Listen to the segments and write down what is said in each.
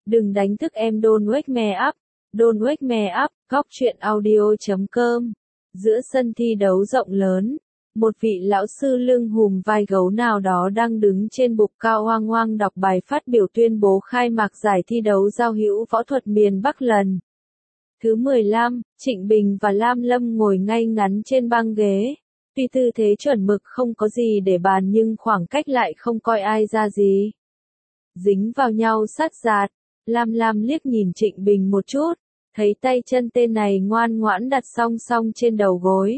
Đừng đánh thức em don't wake me up. Don't wake me up, góc truyện audio.com. Giữa sân thi đấu rộng lớn, một vị lão sư lưng hùm vai gấu nào đó đang đứng trên bục cao hoang hoang đọc bài phát biểu tuyên bố khai mạc giải thi đấu giao hữu võ thuật miền Bắc lần thứ 15, Trịnh Bình và Lam Lâm ngồi ngay ngắn trên băng ghế. Tuy tư thế chuẩn mực không có gì để bàn nhưng khoảng cách lại không coi ai ra gì. Dính vào nhau sát giạt, Lam liếc nhìn Trịnh Bình một chút, thấy tay chân tên này ngoan ngoãn đặt song song trên đầu gối.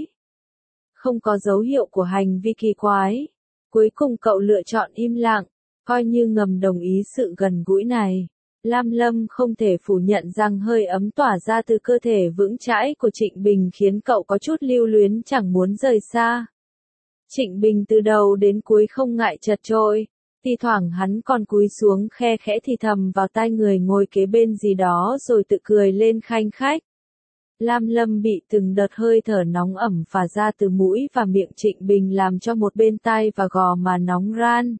Không có dấu hiệu của hành vi kỳ quái. Cuối cùng cậu lựa chọn im lặng, coi như ngầm đồng ý sự gần gũi này. Lam Lâm không thể phủ nhận rằng hơi ấm tỏa ra từ cơ thể vững chãi của Trịnh Bình khiến cậu có chút lưu luyến chẳng muốn rời xa. Trịnh Bình từ đầu đến cuối không ngại chật chội, thi thoảng hắn còn cúi xuống khe khẽ thì thầm vào tai người ngồi kế bên gì đó rồi tự cười lên khanh khách. Lam Lâm bị từng đợt hơi thở nóng ẩm phả ra từ mũi và miệng Trịnh Bình làm cho một bên tai và gò má nóng ran.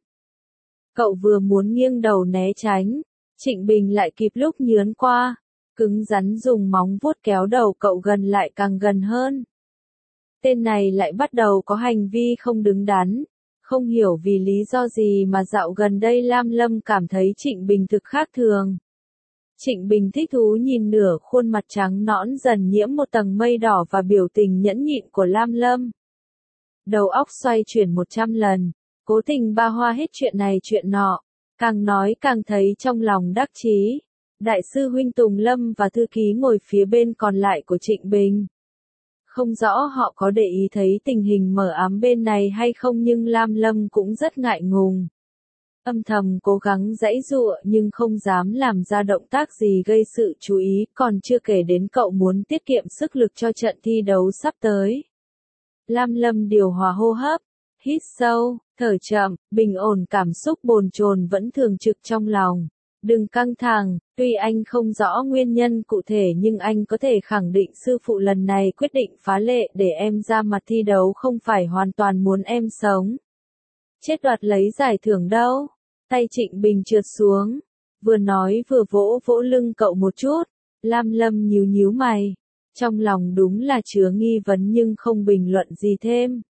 Cậu vừa muốn nghiêng đầu né tránh, Trịnh Bình lại kịp lúc nhướn qua, cứng rắn dùng móng vuốt kéo đầu cậu gần lại càng gần hơn. Tên này lại bắt đầu có hành vi không đứng đắn, không hiểu vì lý do gì mà dạo gần đây Lam Lâm cảm thấy Trịnh Bình thực khác thường. Trịnh Bình thích thú nhìn nửa khuôn mặt trắng nõn dần nhiễm một tầng mây đỏ và biểu tình nhẫn nhịn của Lam Lâm. Đầu óc xoay chuyển 100 lần, cố tình ba hoa hết chuyện này chuyện nọ, càng nói càng thấy trong lòng đắc chí. Đại sư huynh Tùng Lâm và thư ký ngồi phía bên còn lại của Trịnh Bình. Không rõ họ có để ý thấy tình hình mờ ám bên này hay không nhưng Lam Lâm cũng rất ngại ngùng. Âm thầm cố gắng giãy giụa nhưng không dám làm ra động tác gì gây sự chú ý, còn chưa kể đến cậu muốn tiết kiệm sức lực cho trận thi đấu sắp tới. Lam Lâm điều hòa hô hấp, hít sâu, thở chậm, bình ổn cảm xúc bồn chồn vẫn thường trực trong lòng. Đừng căng thẳng, tuy anh không rõ nguyên nhân cụ thể nhưng anh có thể khẳng định sư phụ lần này quyết định phá lệ để em ra mặt thi đấu không phải hoàn toàn muốn em sống. Chết đoạt lấy giải thưởng đâu. Tay Trịnh Bình trượt xuống, vừa nói vừa vỗ vỗ lưng cậu một chút. Lam Lâm nhíu mày, trong lòng đúng là chứa nghi vấn nhưng không bình luận gì thêm.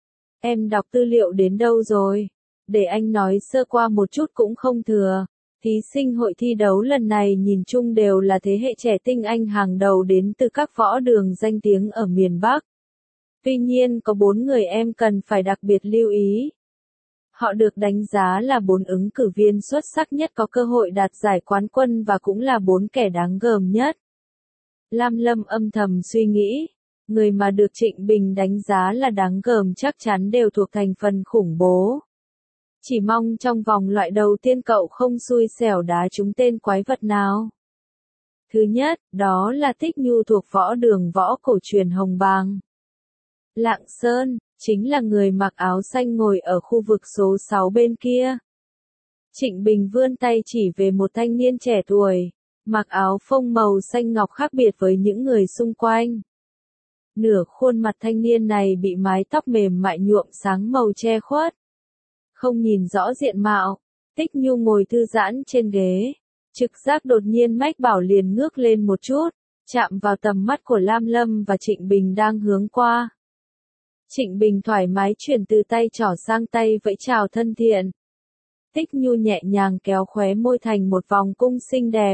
Em đọc tư liệu đến đâu rồi? Để anh nói sơ qua một chút cũng không thừa. Thí sinh hội thi đấu lần này nhìn chung đều là thế hệ trẻ tinh anh hàng đầu đến từ các võ đường danh tiếng ở miền Bắc. Tuy nhiên có 4 người em cần phải đặc biệt lưu ý. Họ được đánh giá là 4 ứng cử viên xuất sắc nhất có cơ hội đạt giải quán quân và cũng là 4 kẻ đáng gờm nhất. Lam Lâm âm thầm suy nghĩ, người mà được Trịnh Bình đánh giá là đáng gờm chắc chắn đều thuộc thành phần khủng bố. Chỉ mong trong vòng loại đầu tiên cậu không xui xẻo đá trúng tên quái vật nào. Thứ nhất, đó là Tích Nhu thuộc võ đường võ cổ truyền Hồng Bàng. Lạng Sơn, chính là người mặc áo xanh ngồi ở khu vực số 6 bên kia. Trịnh Bình vươn tay chỉ về một thanh niên trẻ tuổi, mặc áo phông màu xanh ngọc khác biệt với những người xung quanh. Nửa khuôn mặt thanh niên này bị mái tóc mềm mại nhuộm sáng màu che khuất. Không nhìn rõ diện mạo, Tích Nhu ngồi thư giãn trên ghế. Trực giác đột nhiên mách bảo liền ngước lên một chút, chạm vào tầm mắt của Lam Lâm và Trịnh Bình đang hướng qua. Trịnh Bình thoải mái chuyển từ tay trỏ sang tay vẫy chào thân thiện. Tích Nhu nhẹ nhàng kéo khóe môi thành một vòng cung xinh đẹp.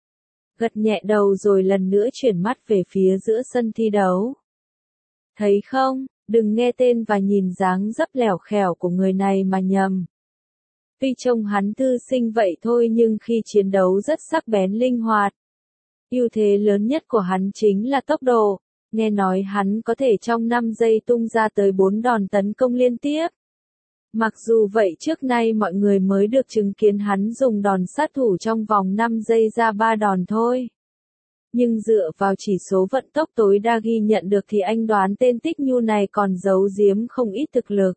Gật nhẹ đầu rồi lần nữa chuyển mắt về phía giữa sân thi đấu. Thấy không, đừng nghe tên và nhìn dáng dấp lẻo khẻo của người này mà nhầm. Tuy trông hắn thư sinh vậy thôi nhưng khi chiến đấu rất sắc bén linh hoạt. Ưu thế lớn nhất của hắn chính là tốc độ. Nghe nói hắn có thể trong 5 giây tung ra tới 4 đòn tấn công liên tiếp. Mặc dù vậy trước nay mọi người mới được chứng kiến hắn dùng đòn sát thủ trong vòng 5 giây ra 3 đòn thôi. Nhưng dựa vào chỉ số vận tốc tối đa ghi nhận được thì anh đoán tên Tích Nhu này còn giấu giếm không ít thực lực.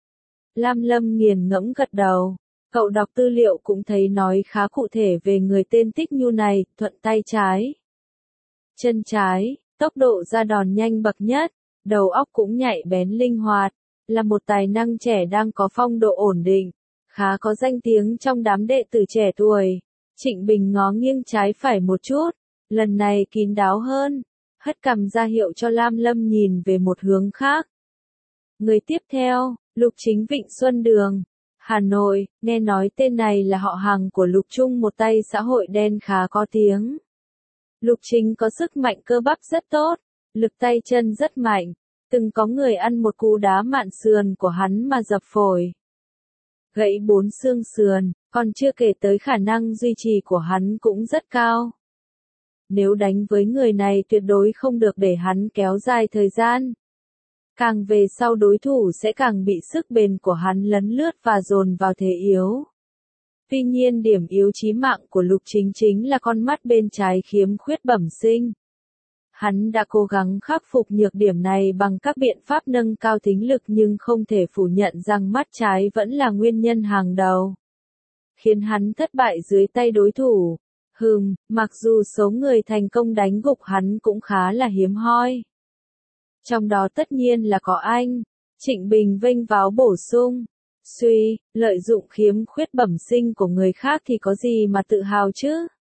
Lam Lâm nghiền ngẫm gật đầu. Cậu đọc tư liệu cũng thấy nói khá cụ thể về người tên Tích Nhu này, thuận tay trái. Chân trái. Tốc độ ra đòn nhanh bậc nhất, đầu óc cũng nhạy bén linh hoạt, là một tài năng trẻ đang có phong độ ổn định, khá có danh tiếng trong đám đệ tử trẻ tuổi. Trịnh Bình ngó nghiêng trái phải một chút, lần này kín đáo hơn, hất cằm ra hiệu cho Lam Lâm nhìn về một hướng khác. Người tiếp theo, Lục Chính Vịnh Xuân Đường, Hà Nội, nghe nói tên này là họ hàng của Lục Trung, một tay xã hội đen khá có tiếng. Lục Chính có sức mạnh cơ bắp rất tốt, lực tay chân rất mạnh, từng có người ăn một cú đá mạn sườn của hắn mà dập phổi. Gãy 4 xương sườn, còn chưa kể tới khả năng duy trì của hắn cũng rất cao. Nếu đánh với người này tuyệt đối không được để hắn kéo dài thời gian. Càng về sau đối thủ sẽ càng bị sức bền của hắn lấn lướt và dồn vào thế yếu. Tuy nhiên điểm yếu chí mạng của Lục Chính chính là con mắt bên trái khiếm khuyết bẩm sinh. Hắn đã cố gắng khắc phục nhược điểm này bằng các biện pháp nâng cao thính lực nhưng không thể phủ nhận rằng mắt trái vẫn là nguyên nhân hàng đầu, khiến hắn thất bại dưới tay đối thủ. Mặc dù số người thành công đánh gục hắn cũng khá là hiếm hoi. Trong đó tất nhiên là có anh. Trịnh Bình vênh váo bổ sung. Lợi dụng khiếm khuyết bẩm sinh của người khác thì có gì mà tự hào chứ?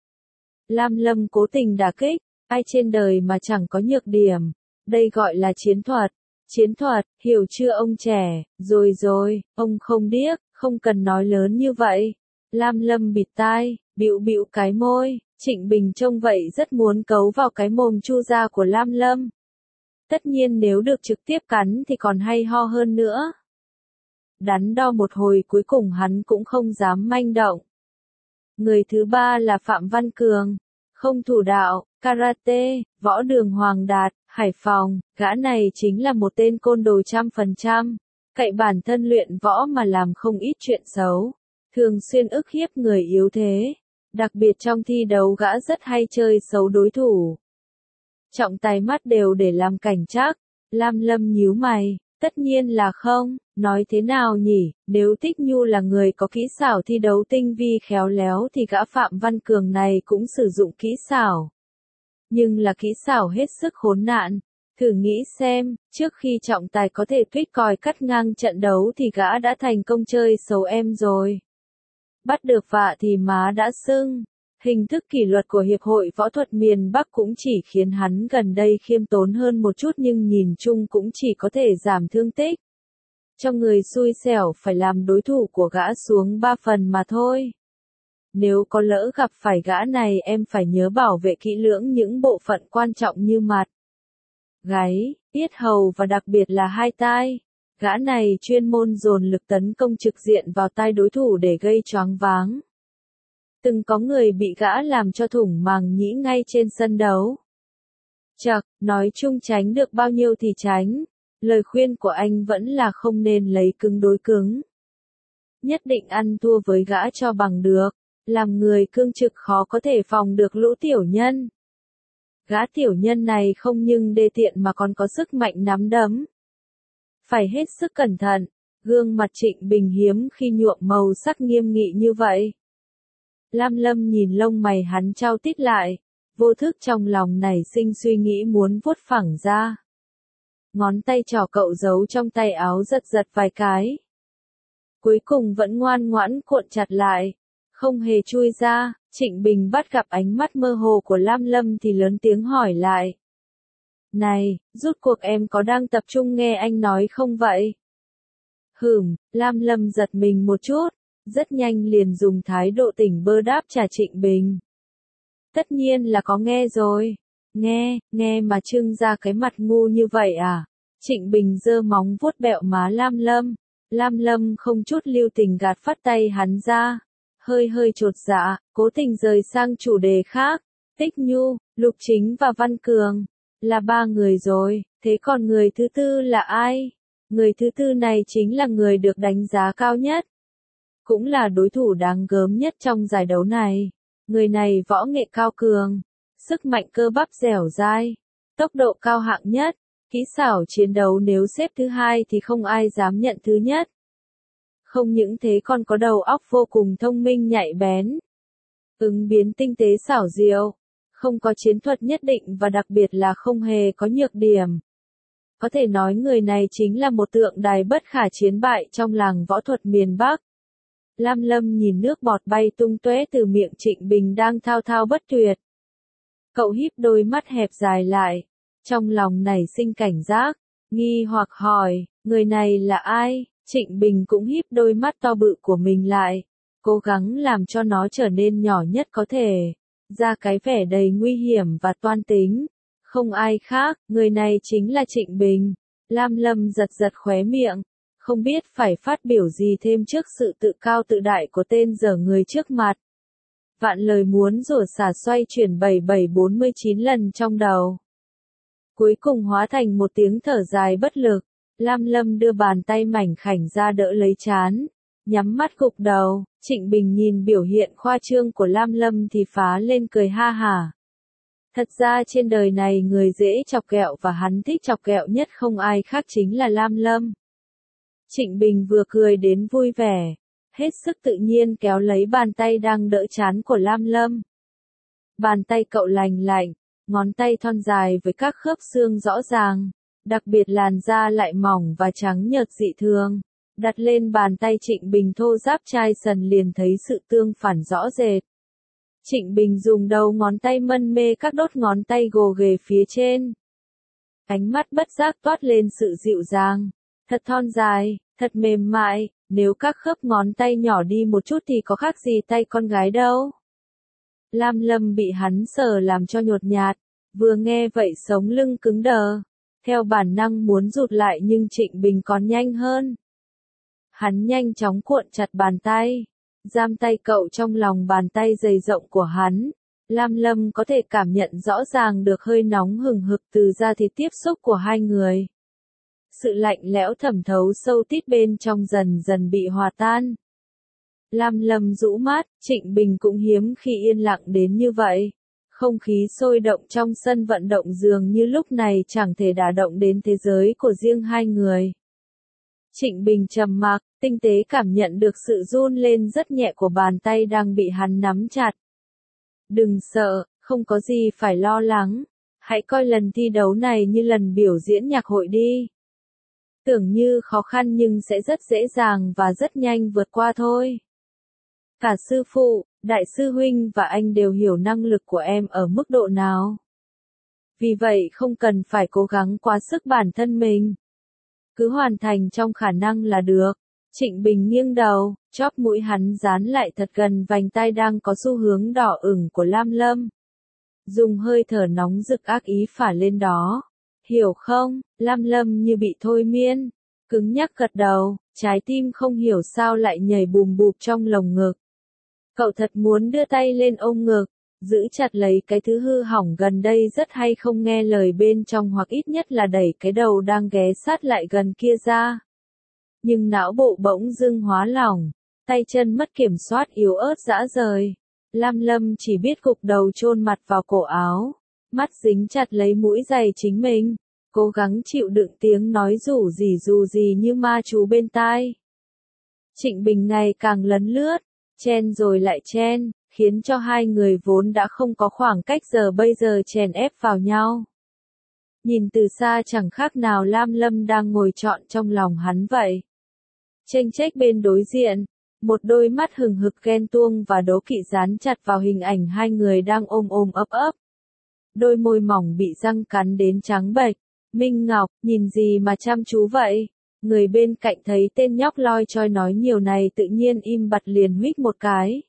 Lam Lâm cố tình đả kích. Ai trên đời mà chẳng có nhược điểm. Đây gọi là chiến thuật. Chiến thuật, hiểu chưa ông trẻ? Rồi, ông không điếc, không cần nói lớn như vậy. Lam Lâm bịt tai, bĩu cái môi. Trịnh Bình trông vậy rất muốn cấu vào cái mồm chu ra của Lam Lâm. Tất nhiên nếu được trực tiếp cắn thì còn hay ho hơn nữa. Đắn đo một hồi cuối cùng hắn cũng không dám manh động. Người thứ ba là Phạm Văn Cường. Không thủ đạo, karate, võ đường Hoàng Đạt, Hải Phòng, gã này chính là một tên côn đồ 100%. Cậy bản thân luyện võ mà làm không ít chuyện xấu. Thường xuyên ức hiếp người yếu thế. Đặc biệt trong thi đấu gã rất hay chơi xấu đối thủ. Trọng tài mắt đều để làm cảnh trắc. Lam Lâm nhíu mày, tất nhiên là không, nói thế nào nhỉ, nếu Tích Nhu là người có kỹ xảo thi đấu tinh vi khéo léo thì gã Phạm Văn Cường này cũng sử dụng kỹ xảo. Nhưng là kỹ xảo hết sức khốn nạn. Thử nghĩ xem, trước khi trọng tài có thể tuýt còi cắt ngang trận đấu thì gã đã thành công chơi xấu em rồi. Bắt được vạ thì má đã sưng. Hình thức kỷ luật của Hiệp hội Võ thuật miền Bắc cũng chỉ khiến hắn gần đây khiêm tốn hơn một chút nhưng nhìn chung cũng chỉ có thể giảm thương tích. Cho người xui xẻo phải làm đối thủ của gã xuống 3 phần mà thôi. Nếu có lỡ gặp phải gã này em phải nhớ bảo vệ kỹ lưỡng những bộ phận quan trọng như mặt, gáy, yết hầu và đặc biệt là hai tai. Gã này chuyên môn dồn lực tấn công trực diện vào tai đối thủ để gây choáng váng. Từng có người bị gã làm cho thủng màng nhĩ ngay trên sân đấu. Nói chung tránh được bao nhiêu thì tránh. Lời khuyên của anh vẫn là không nên lấy cứng đối cứng. Nhất định ăn thua với gã cho bằng được. Làm người cương trực khó có thể phòng được lũ tiểu nhân. Gã tiểu nhân này không nhưng đê tiện mà còn có sức mạnh nắm đấm. Phải hết sức cẩn thận. Gương mặt Trịnh Bình hiếm khi nhuộm màu sắc nghiêm nghị như vậy. Lam Lâm nhìn lông mày hắn chau tít lại, vô thức trong lòng nảy sinh suy nghĩ muốn vuốt phẳng ra. Ngón tay trỏ cậu giấu trong tay áo giật vài cái. Cuối cùng vẫn ngoan ngoãn cuộn chặt lại, không hề chui ra. Trịnh Bình bắt gặp ánh mắt mơ hồ của Lam Lâm thì lớn tiếng hỏi lại. Này, rút cuộc em có đang tập trung nghe anh nói không vậy? Lam Lâm giật mình một chút. Rất nhanh liền dùng thái độ tỉnh bơ đáp trả Trịnh Bình. Tất nhiên là có nghe rồi. Nghe mà trưng ra cái mặt ngu như vậy à? Trịnh Bình giơ móng vuốt bẹo má Lam Lâm. Lam Lâm không chút lưu tình gạt phắt tay hắn ra. Hơi chột dạ, cố tình rời sang chủ đề khác. Tích Nhu, Lục Chính và Văn Cường. Là 3 người rồi, thế còn người thứ tư là ai? Người thứ tư này chính là người được đánh giá cao nhất. Cũng là đối thủ đáng gớm nhất trong giải đấu này. Người này võ nghệ cao cường, sức mạnh cơ bắp dẻo dai, tốc độ cao hạng nhất, kỹ xảo chiến đấu nếu xếp thứ hai thì không ai dám nhận thứ nhất. Không những thế còn có đầu óc vô cùng thông minh nhạy bén, ứng biến tinh tế xảo diệu, không có chiến thuật nhất định và đặc biệt là không hề có nhược điểm. Có thể nói người này chính là một tượng đài bất khả chiến bại trong làng võ thuật miền Bắc. Lam Lâm nhìn nước bọt bay tung tóe từ miệng Trịnh Bình đang thao thao bất tuyệt. Cậu híp đôi mắt hẹp dài lại, trong lòng nảy sinh cảnh giác, nghi hoặc hỏi, người này là ai? Trịnh Bình cũng híp đôi mắt to bự của mình lại, cố gắng làm cho nó trở nên nhỏ nhất có thể, ra cái vẻ đầy nguy hiểm và toan tính. Không ai khác, người này chính là Trịnh Bình. Lam Lâm giật giật khóe miệng, không biết phải phát biểu gì thêm trước sự tự cao tự đại của tên dở người trước mặt. Vạn lời muốn rủa xả xoay chuyển 7749 lần trong đầu. Cuối cùng hóa thành một tiếng thở dài bất lực, Lam Lâm đưa bàn tay mảnh khảnh ra đỡ lấy trán, nhắm mắt gục đầu. Trịnh Bình nhìn biểu hiện khoa trương của Lam Lâm thì phá lên cười ha hả. Thật ra trên đời này người dễ chọc ghẹo và hắn thích chọc ghẹo nhất không ai khác chính là Lam Lâm. Trịnh Bình vừa cười đến vui vẻ, hết sức tự nhiên kéo lấy bàn tay đang đỡ trán của Lam Lâm. Bàn tay cậu lành lạnh, ngón tay thon dài với các khớp xương rõ ràng, đặc biệt làn da lại mỏng và trắng nhợt dị thường. Đặt lên bàn tay Trịnh Bình thô ráp chai sần liền thấy sự tương phản rõ rệt. Trịnh Bình dùng đầu ngón tay mân mê các đốt ngón tay gồ ghề phía trên. Ánh mắt bất giác toát lên sự dịu dàng. Thật thon dài, thật mềm mại, nếu các khớp ngón tay nhỏ đi một chút thì có khác gì tay con gái đâu. Lam Lâm bị hắn sờ làm cho nhột nhạt, vừa nghe vậy sống lưng cứng đờ. Theo bản năng muốn rụt lại nhưng Trịnh Bình còn nhanh hơn. Hắn nhanh chóng cuộn chặt bàn tay, giam tay cậu trong lòng bàn tay dày rộng của hắn. Lam Lâm có thể cảm nhận rõ ràng được hơi nóng hừng hực từ da thịt tiếp xúc của hai người. Sự lạnh lẽo thẩm thấu sâu tít bên trong dần dần bị hòa tan. Lam Lâm rũ mắt, Trịnh Bình cũng hiếm khi yên lặng đến như vậy. Không khí sôi động trong sân vận động dường như lúc này chẳng thể đả động đến thế giới của riêng hai người. Trịnh Bình trầm mặc, tinh tế cảm nhận được sự run lên rất nhẹ của bàn tay đang bị hắn nắm chặt. Đừng sợ, không có gì phải lo lắng. Hãy coi lần thi đấu này như lần biểu diễn nhạc hội đi. Tưởng như khó khăn nhưng sẽ rất dễ dàng và rất nhanh vượt qua thôi. Cả sư phụ, đại sư huynh và anh đều hiểu năng lực của em ở mức độ nào. Vì vậy không cần phải cố gắng quá sức bản thân mình. Cứ hoàn thành trong khả năng là được. Trịnh Bình nghiêng đầu, chóp mũi hắn dán lại thật gần vành tai đang có xu hướng đỏ ửng của Lam Lâm. Dùng hơi thở nóng rực ác ý phả lên đó. Hiểu không? Lam Lâm như bị thôi miên. Cứng nhắc gật đầu, trái tim không hiểu sao lại nhảy bùm bụp trong lồng ngực. Cậu thật muốn đưa tay lên ôm ngực, giữ chặt lấy cái thứ hư hỏng gần đây rất hay không nghe lời bên trong hoặc ít nhất là đẩy cái đầu đang ghé sát lại gần kia ra. Nhưng não bộ bỗng dưng hóa lỏng, tay chân mất kiểm soát yếu ớt rã rời. Lam Lâm chỉ biết gục đầu chôn mặt vào cổ áo, mắt dính chặt lấy mũi giày chính mình, cố gắng chịu đựng tiếng nói rủ gì như ma chú bên tai. Trịnh Bình ngày càng lấn lướt, chen rồi lại chen, khiến cho hai người vốn đã không có khoảng cách giờ bây giờ chèn ép vào nhau. Nhìn từ xa chẳng khác nào Lam Lâm đang ngồi trọn trong lòng hắn vậy. Chênh chếch bên đối diện, một đôi mắt hừng hực ghen tuông và đố kỵ dán chặt vào hình ảnh hai người đang ôm ôm ấp ấp. Đôi môi mỏng bị răng cắn đến trắng bệch. Minh Ngọc, nhìn gì mà chăm chú vậy? Người bên cạnh thấy tên nhóc loi choi nói nhiều này tự nhiên im bặt liền huých một cái.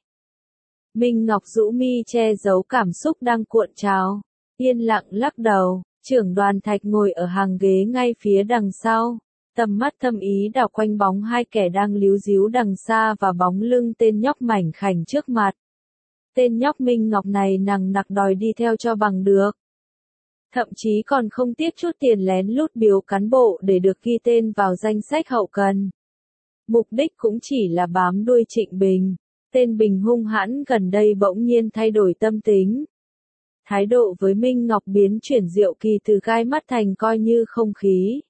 Minh Ngọc rũ mi che giấu cảm xúc đang cuộn trào, yên lặng lắc đầu. Trưởng đoàn Thạch ngồi ở hàng ghế ngay phía đằng sau, tầm mắt thâm ý đảo quanh bóng hai kẻ đang líu díu đằng xa và bóng lưng tên nhóc mảnh khảnh trước mặt. Tên nhóc Minh Ngọc này nằng nặc đòi đi theo cho bằng được. Thậm chí còn không tiếc chút tiền lén lút biếu cán bộ để được ghi tên vào danh sách hậu cần. Mục đích cũng chỉ là bám đuôi Trịnh Bình. Tên Bình hung hãn gần đây bỗng nhiên thay đổi tâm tính. Thái độ với Minh Ngọc biến chuyển diệu kỳ từ gai mắt thành coi như không khí.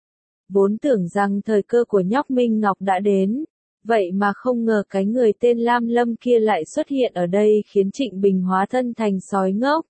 Vốn tưởng rằng thời cơ của nhóc Minh Ngọc đã đến, vậy mà không ngờ cái người tên Lam Lâm kia lại xuất hiện ở đây khiến Trịnh Bình hóa thân thành sói ngốc.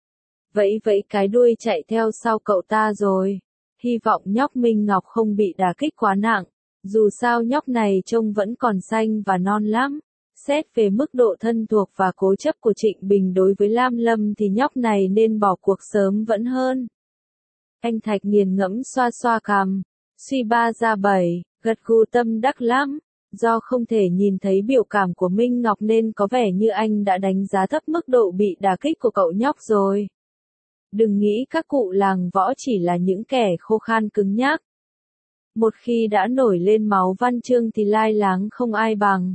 Vẫy vẫy cái đuôi chạy theo sau cậu ta rồi. Hy vọng nhóc Minh Ngọc không bị đả kích quá nặng. Dù sao nhóc này trông vẫn còn xanh và non lắm. Xét về mức độ thân thuộc và cố chấp của Trịnh Bình đối với Lam Lâm thì nhóc này nên bỏ cuộc sớm vẫn hơn. Anh Thạch nghiền ngẫm xoa xoa cằm, suy ba ra bảy, gật gù tâm đắc lắm. Do không thể nhìn thấy biểu cảm của Minh Ngọc nên có vẻ như anh đã đánh giá thấp mức độ bị đả kích của cậu nhóc rồi. Đừng nghĩ các cụ làng võ chỉ là những kẻ khô khan cứng nhắc. Một khi đã nổi lên máu văn chương thì lai láng không ai bằng.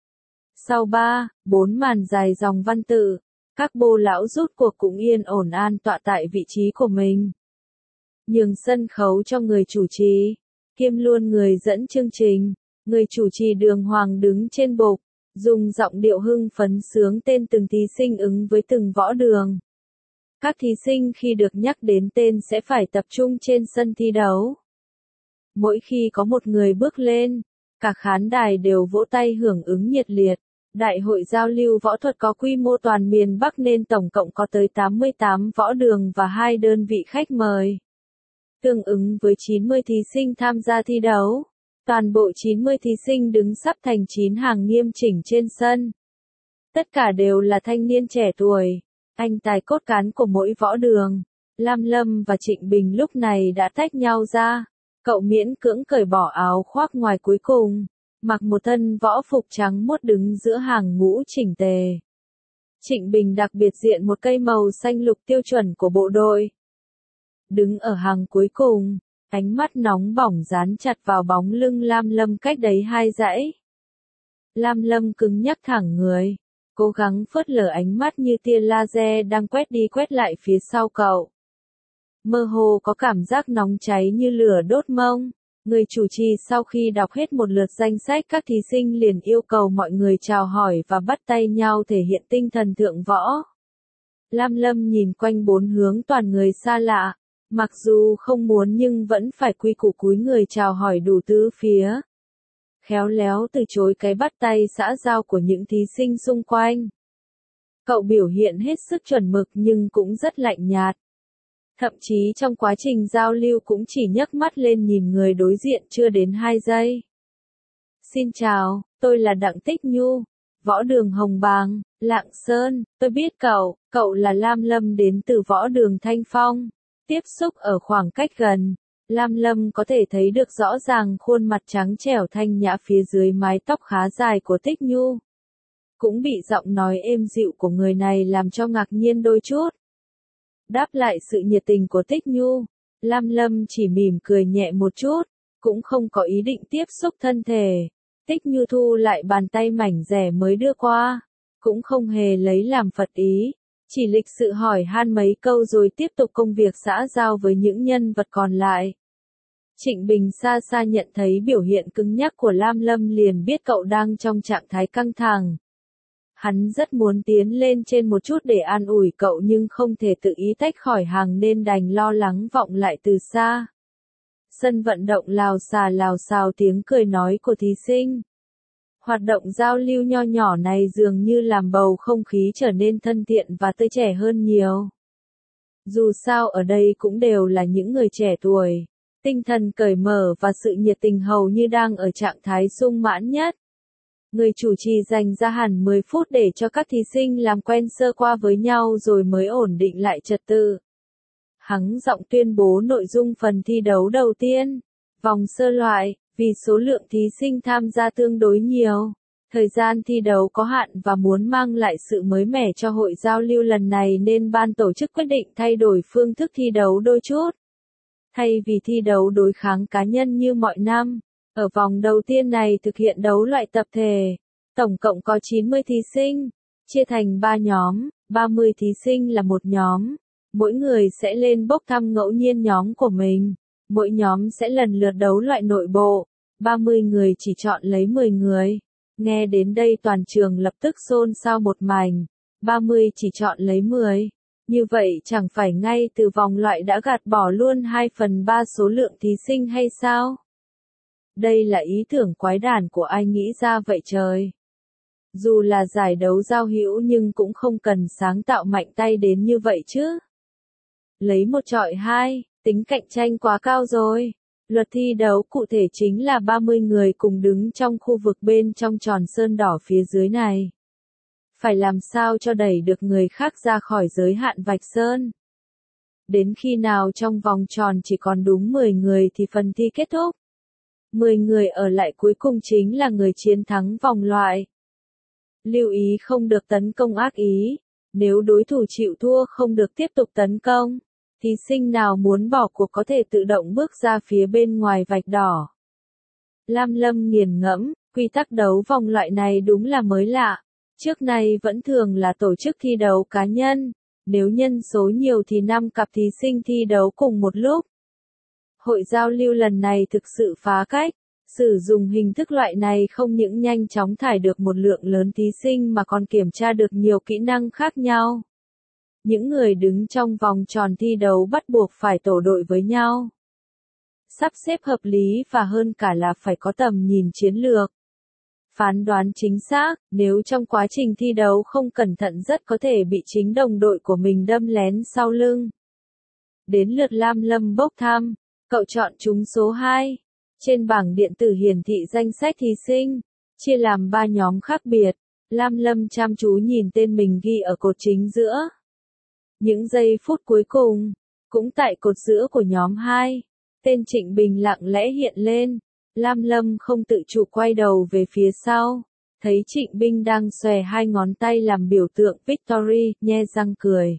Sau 3-4 màn dài dòng văn tự, các bô lão rút cuộc cũng yên ổn an tọa tại vị trí của mình. Nhường sân khấu cho người chủ trì, kiêm luôn người dẫn chương trình, người chủ trì Đường Hoàng đứng trên bục, dùng giọng điệu hưng phấn sướng tên từng thí sinh ứng với từng võ đường. Các thí sinh khi được nhắc đến tên sẽ phải tập trung trên sân thi đấu. Mỗi khi có một người bước lên, cả khán đài đều vỗ tay hưởng ứng nhiệt liệt. Đại hội giao lưu võ thuật có quy mô toàn miền Bắc nên tổng cộng có tới 88 võ đường và 2 đơn vị khách mời. Tương ứng với 90 thí sinh tham gia thi đấu. Toàn bộ 90 thí sinh đứng sắp thành 9 hàng nghiêm chỉnh trên sân. Tất cả đều là thanh niên trẻ tuổi, anh tài cốt cán của mỗi võ đường. Lam Lâm và Trịnh Bình lúc này đã tách nhau ra. Cậu miễn cưỡng cởi bỏ áo khoác ngoài cuối cùng, mặc một thân võ phục trắng muốt đứng giữa hàng ngũ chỉnh tề. Trịnh Bình đặc biệt diện một cây màu xanh lục tiêu chuẩn của bộ đội. Đứng ở hàng cuối cùng, ánh mắt nóng bỏng dán chặt vào bóng lưng Lam Lâm cách đấy 2 dãy. Lam Lâm cứng nhắc thẳng người, cố gắng phớt lờ ánh mắt như tia laser đang quét đi quét lại phía sau cậu. Mơ hồ có cảm giác nóng cháy như lửa đốt mông. Người chủ trì sau khi đọc hết một lượt danh sách các thí sinh liền yêu cầu mọi người chào hỏi và bắt tay nhau thể hiện tinh thần thượng võ. Lam Lâm nhìn quanh bốn hướng toàn người xa lạ, mặc dù không muốn nhưng vẫn phải quy củ cúi người chào hỏi đủ tứ phía. Khéo léo từ chối cái bắt tay xã giao của những thí sinh xung quanh. Cậu biểu hiện hết sức chuẩn mực nhưng cũng rất lạnh nhạt. Thậm chí trong quá trình giao lưu cũng chỉ nhấc mắt lên nhìn người đối diện chưa đến 2 giây. Xin chào, tôi là Đặng Tích Nhu, võ đường Hồng Bàng, Lạng Sơn, tôi biết cậu là Lam Lâm đến từ võ đường Thanh Phong. Tiếp xúc ở khoảng cách gần, Lam Lâm có thể thấy được rõ ràng khuôn mặt trắng trẻo thanh nhã phía dưới mái tóc khá dài của Tích Nhu. Cũng bị giọng nói êm dịu của người này làm cho ngạc nhiên đôi chút. Đáp lại sự nhiệt tình của Tích Nhu, Lam Lâm chỉ mỉm cười nhẹ một chút, cũng không có ý định tiếp xúc thân thể. Tích Nhu thu lại bàn tay mảnh rẻ mới đưa qua, cũng không hề lấy làm phật ý, chỉ lịch sự hỏi han mấy câu rồi tiếp tục công việc xã giao với những nhân vật còn lại. Trịnh Bình xa xa nhận thấy biểu hiện cứng nhắc của Lam Lâm liền biết cậu đang trong trạng thái căng thẳng. Hắn rất muốn tiến lên trên một chút để an ủi cậu nhưng không thể tự ý tách khỏi hàng nên đành lo lắng vọng lại từ xa. Sân vận động lào xào tiếng cười nói của thí sinh. Hoạt động giao lưu nho nhỏ này dường như làm bầu không khí trở nên thân thiện và tươi trẻ hơn nhiều. Dù sao ở đây cũng đều là những người trẻ tuổi, tinh thần cởi mở và sự nhiệt tình hầu như đang ở trạng thái sung mãn nhất. Người chủ trì dành ra hẳn 10 phút để cho các thí sinh làm quen sơ qua với nhau rồi mới ổn định lại trật tự. Hắn giọng tuyên bố nội dung phần thi đấu đầu tiên, vòng sơ loại, vì số lượng thí sinh tham gia tương đối nhiều. Thời gian thi đấu có hạn và muốn mang lại sự mới mẻ cho hội giao lưu lần này nên ban tổ chức quyết định thay đổi phương thức thi đấu đôi chút. Thay vì thi đấu đối kháng cá nhân như mọi năm, ở vòng đầu tiên này thực hiện đấu loại tập thể. Tổng cộng có 90 thí sinh, chia thành 3 nhóm, 30 thí sinh là một nhóm. Mỗi người sẽ lên bốc thăm ngẫu nhiên nhóm của mình. Mỗi nhóm sẽ lần lượt đấu loại nội bộ. 30 người chỉ chọn lấy 10 người. Nghe đến đây toàn trường lập tức xôn xao một mảnh. 30 chỉ chọn lấy 10. Như vậy chẳng phải ngay từ vòng loại đã gạt bỏ luôn 2/3 số lượng thí sinh hay sao? Đây là ý tưởng quái đản của ai nghĩ ra vậy trời? Dù là giải đấu giao hữu nhưng cũng không cần sáng tạo mạnh tay đến như vậy chứ. Lấy 1 chọi 2, tính cạnh tranh quá cao rồi. Luật thi đấu cụ thể chính là 30 người cùng đứng trong khu vực bên trong tròn sơn đỏ phía dưới này. Phải làm sao cho đẩy được người khác ra khỏi giới hạn vạch sơn. Đến khi nào trong vòng tròn chỉ còn đúng 10 người thì phần thi kết thúc. 10 người ở lại cuối cùng chính là người chiến thắng vòng loại. Lưu ý không được tấn công ác ý. Nếu đối thủ chịu thua không được tiếp tục tấn công. Thí sinh nào muốn bỏ cuộc có thể tự động bước ra phía bên ngoài vạch đỏ. Lam Lâm nghiền ngẫm, quy tắc đấu vòng loại này đúng là mới lạ. Trước nay vẫn thường là tổ chức thi đấu cá nhân. Nếu nhân số nhiều thì 5 cặp thí sinh thi đấu cùng một lúc. Hội giao lưu lần này thực sự phá cách. Sử dụng hình thức loại này không những nhanh chóng thải được một lượng lớn thí sinh mà còn kiểm tra được nhiều kỹ năng khác nhau. Những người đứng trong vòng tròn thi đấu bắt buộc phải tổ đội với nhau. Sắp xếp hợp lý và hơn cả là phải có tầm nhìn chiến lược. Phán đoán chính xác, nếu trong quá trình thi đấu không cẩn thận rất có thể bị chính đồng đội của mình đâm lén sau lưng. Đến lượt Lam Lâm bốc thăm, cậu chọn trúng số 2. Trên bảng điện tử hiển thị danh sách thí sinh, chia làm 3 nhóm khác biệt. Lam Lâm chăm chú nhìn tên mình ghi ở cột chính giữa. Những giây phút cuối cùng, cũng tại cột giữa của nhóm 2, tên Trịnh Bình lặng lẽ hiện lên. Lam Lâm không tự chủ quay đầu về phía sau, thấy Trịnh Bình đang xòe 2 ngón tay làm biểu tượng Victory, nhe răng cười.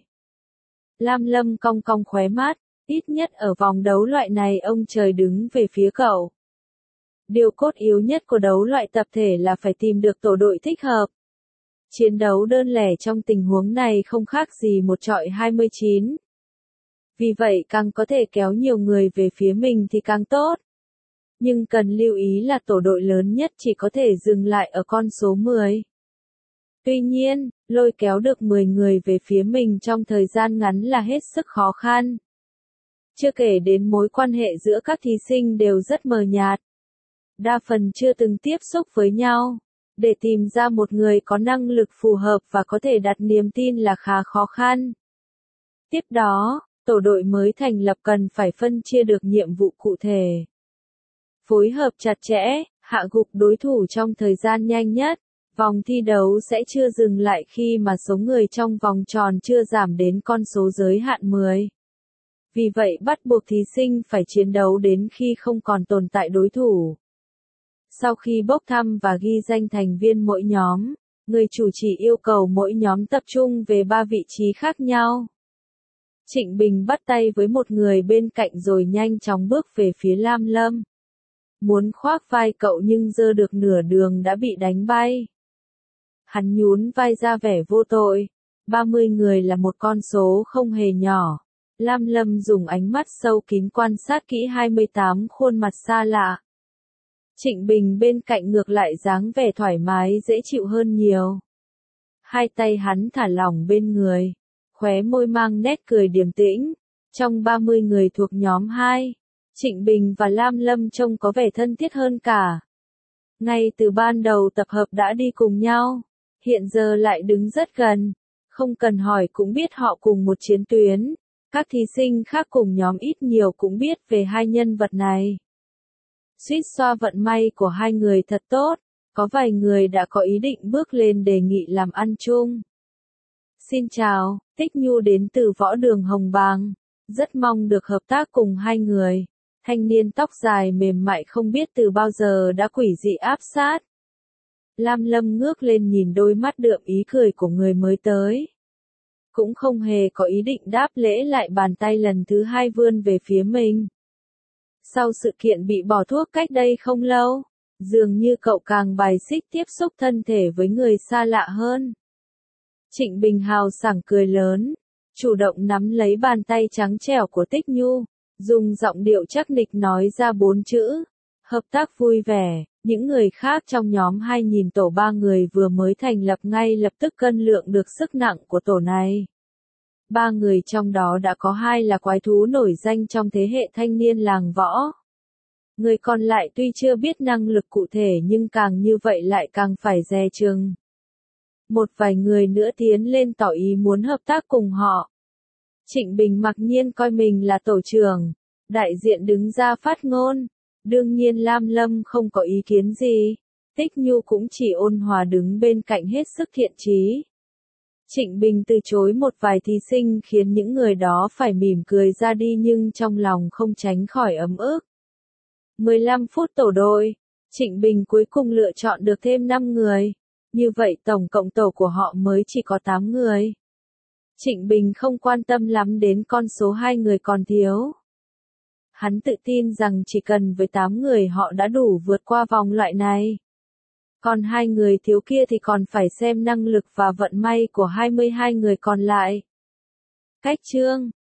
Lam Lâm cong cong khóe mắt, ít nhất ở vòng đấu loại này ông trời đứng về phía cậu. Điều cốt yếu nhất của đấu loại tập thể là phải tìm được tổ đội thích hợp. Chiến đấu đơn lẻ trong tình huống này không khác gì một chọi 29. Vì vậy càng có thể kéo nhiều người về phía mình thì càng tốt. Nhưng cần lưu ý là tổ đội lớn nhất chỉ có thể dừng lại ở con số 10. Tuy nhiên, lôi kéo được 10 người về phía mình trong thời gian ngắn là hết sức khó khăn. Chưa kể đến mối quan hệ giữa các thí sinh đều rất mờ nhạt. Đa phần chưa từng tiếp xúc với nhau. Để tìm ra một người có năng lực phù hợp và có thể đặt niềm tin là khá khó khăn. Tiếp đó, tổ đội mới thành lập cần phải phân chia được nhiệm vụ cụ thể. Phối hợp chặt chẽ, hạ gục đối thủ trong thời gian nhanh nhất. Vòng thi đấu sẽ chưa dừng lại khi mà số người trong vòng tròn chưa giảm đến con số giới hạn 10. Vì vậy bắt buộc thí sinh phải chiến đấu đến khi không còn tồn tại đối thủ. Sau khi bốc thăm và ghi danh thành viên mỗi nhóm, người chủ trì yêu cầu mỗi nhóm tập trung về 3 vị trí khác nhau. Trịnh Bình bắt tay với một người bên cạnh rồi nhanh chóng bước về phía Lam Lâm. Muốn khoác vai cậu nhưng giơ được nửa đường đã bị đánh bay. Hắn nhún vai ra vẻ vô tội. 30 người là một con số không hề nhỏ. Lam Lâm dùng ánh mắt sâu kín quan sát kỹ 28 khuôn mặt xa lạ. Trịnh Bình bên cạnh ngược lại dáng vẻ thoải mái dễ chịu hơn nhiều. Hai tay hắn thả lỏng bên người, khóe môi mang nét cười điềm tĩnh. Trong 30 người thuộc nhóm 2, Trịnh Bình và Lam Lâm trông có vẻ thân thiết hơn cả. Ngay từ ban đầu tập hợp đã đi cùng nhau, hiện giờ lại đứng rất gần. Không cần hỏi cũng biết họ cùng một chiến tuyến. Các thí sinh khác cùng nhóm ít nhiều cũng biết về hai nhân vật này. Suýt xoa vận may của hai người thật tốt, có vài người đã có ý định bước lên đề nghị làm ăn chung. Xin chào, Tích Nhu đến từ võ đường Hồng Bàng. Rất mong được hợp tác cùng hai người. Thanh niên tóc dài mềm mại không biết từ bao giờ đã quỷ dị áp sát. Lam Lâm ngước lên nhìn đôi mắt đượm ý cười của người mới tới. Cũng không hề có ý định đáp lễ lại bàn tay lần thứ 2 vươn về phía mình. Sau sự kiện bị bỏ thuốc cách đây không lâu, dường như cậu càng bài xích tiếp xúc thân thể với người xa lạ hơn. Trịnh Bình hào sảng cười lớn, chủ động nắm lấy bàn tay trắng trẻo của Tích Nhu, dùng giọng điệu chắc nịch nói ra 4 chữ, hợp tác vui vẻ. Những người khác trong nhóm 2 nhìn tổ 3 người vừa mới thành lập ngay lập tức cân lượng được sức nặng của tổ này. 3 người trong đó đã có 2 là quái thú nổi danh trong thế hệ thanh niên làng võ. Người còn lại tuy chưa biết năng lực cụ thể nhưng càng như vậy lại càng phải dè chừng. Một vài người nữa tiến lên tỏ ý muốn hợp tác cùng họ. Trịnh Bình mặc nhiên coi mình là tổ trưởng, Đại diện đứng ra phát ngôn. Đương nhiên Lam Lâm không có ý kiến gì. Tích Nhu cũng chỉ ôn hòa đứng bên cạnh hết sức thiện chí. Trịnh Bình từ chối một vài thí sinh khiến những người đó phải mỉm cười ra đi nhưng trong lòng không tránh khỏi ấm ức. 15 phút tổ đội, Trịnh Bình cuối cùng lựa chọn được thêm 5 người. Như vậy tổng cộng tổ của họ mới chỉ có 8 người. Trịnh Bình không quan tâm lắm đến con số 2 người còn thiếu. Hắn tự tin rằng chỉ cần với 8 người họ đã đủ vượt qua vòng loại này. Còn 2 người thiếu kia thì còn phải xem năng lực và vận may của 22 người còn lại. Cách chương